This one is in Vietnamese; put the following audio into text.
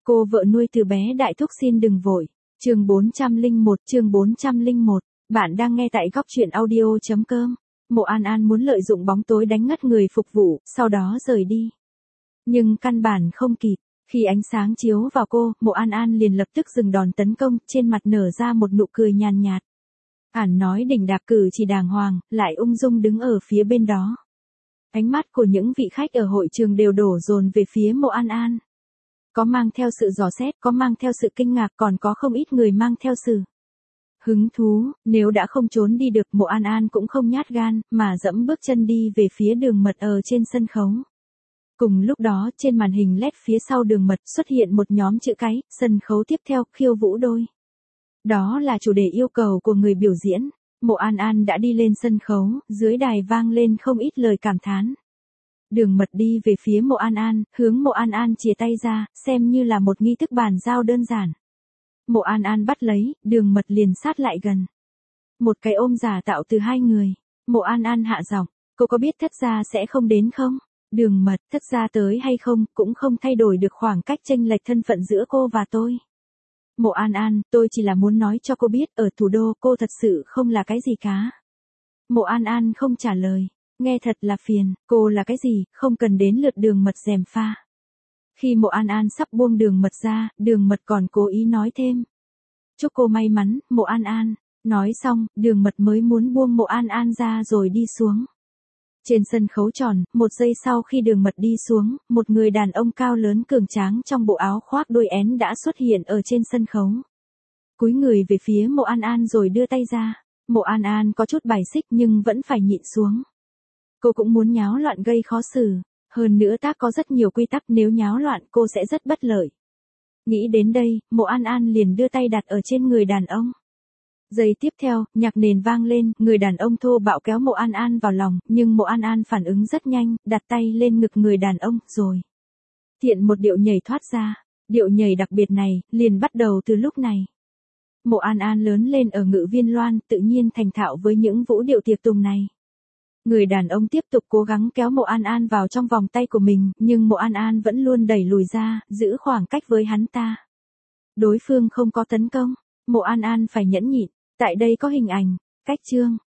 Cô vợ nuôi từ bé đại thúc xin đừng vội. Chương 401. Bạn đang nghe tại góc truyện audio.com. Mộ An An muốn lợi dụng bóng tối đánh ngất người phục vụ, sau đó rời đi. Nhưng căn bản không kịp. Khi ánh sáng chiếu vào cô, Mộ An An liền lập tức dừng đòn tấn công, trên mặt nở ra một nụ cười nhàn nhạt. Ản nói đỉnh đạc cử chỉ đàng hoàng, lại ung dung đứng ở phía bên đó. Ánh mắt của những vị khách ở hội trường đều đổ dồn về phía Mộ An An. Có mang theo sự dò xét, có mang theo sự kinh ngạc, còn có không ít người mang theo sự hứng thú. Nếu đã không trốn đi được, Mộ An An cũng không nhát gan, mà dẫm bước chân đi về phía Đường Mật ở trên sân khấu. Cùng lúc đó, trên màn hình LED phía sau Đường Mật xuất hiện một nhóm chữ cái, sân khấu tiếp theo, khiêu vũ đôi. Đó là chủ đề yêu cầu của người biểu diễn. Mộ An An đã đi lên sân khấu, dưới đài vang lên không ít lời cảm thán. Đường Mật đi về phía Mộ An An, hướng Mộ An An chìa tay ra, xem như là một nghi thức bàn giao đơn giản. Mộ An An bắt lấy, Đường Mật liền sát lại gần. Một cái ôm giả tạo từ hai người. Mộ An An hạ giọng, cô có biết thất gia sẽ không đến không? Đường Mật, thất gia tới hay không, cũng không thay đổi được khoảng cách chênh lệch thân phận giữa cô và tôi. Mộ An An, tôi chỉ là muốn nói cho cô biết, ở thủ đô cô thật sự không là cái gì cả. Mộ An An không trả lời. Nghe thật là phiền, cô là cái gì, không cần đến lượt Đường Mật gièm pha. Khi Mộ An An sắp buông Đường Mật ra, Đường Mật còn cố ý nói thêm. Chúc cô may mắn, Mộ An An. Nói xong, Đường Mật mới muốn buông Mộ An An ra rồi đi xuống. Trên sân khấu tròn, một giây sau khi Đường Mật đi xuống, một người đàn ông cao lớn cường tráng trong bộ áo khoác đôi én đã xuất hiện ở trên sân khấu. Cúi người về phía Mộ An An rồi đưa tay ra. Mộ An An có chút bài xích nhưng vẫn phải nhịn xuống. Cô cũng muốn nháo loạn gây khó xử. Hơn nữa tác có rất nhiều quy tắc, nếu nháo loạn cô sẽ rất bất lợi. Nghĩ đến đây, Mộ An An liền đưa tay đặt ở trên người đàn ông. Giây tiếp theo, nhạc nền vang lên, người đàn ông thô bạo kéo Mộ An An vào lòng, nhưng Mộ An An phản ứng rất nhanh, đặt tay lên ngực người đàn ông, rồi tiện một điệu nhảy thoát ra. Điệu nhảy đặc biệt này, liền bắt đầu từ lúc này. Mộ An An lớn lên ở Ngự Viên Loan, tự nhiên thành thạo với những vũ điệu tiệc tùng này. Người đàn ông tiếp tục cố gắng kéo Mộ An An vào trong vòng tay của mình, nhưng Mộ An An vẫn luôn đẩy lùi ra, giữ khoảng cách với hắn ta. Đối phương không có tấn công, Mộ An An phải nhẫn nhịn. Tại đây có hình ảnh, cách chương.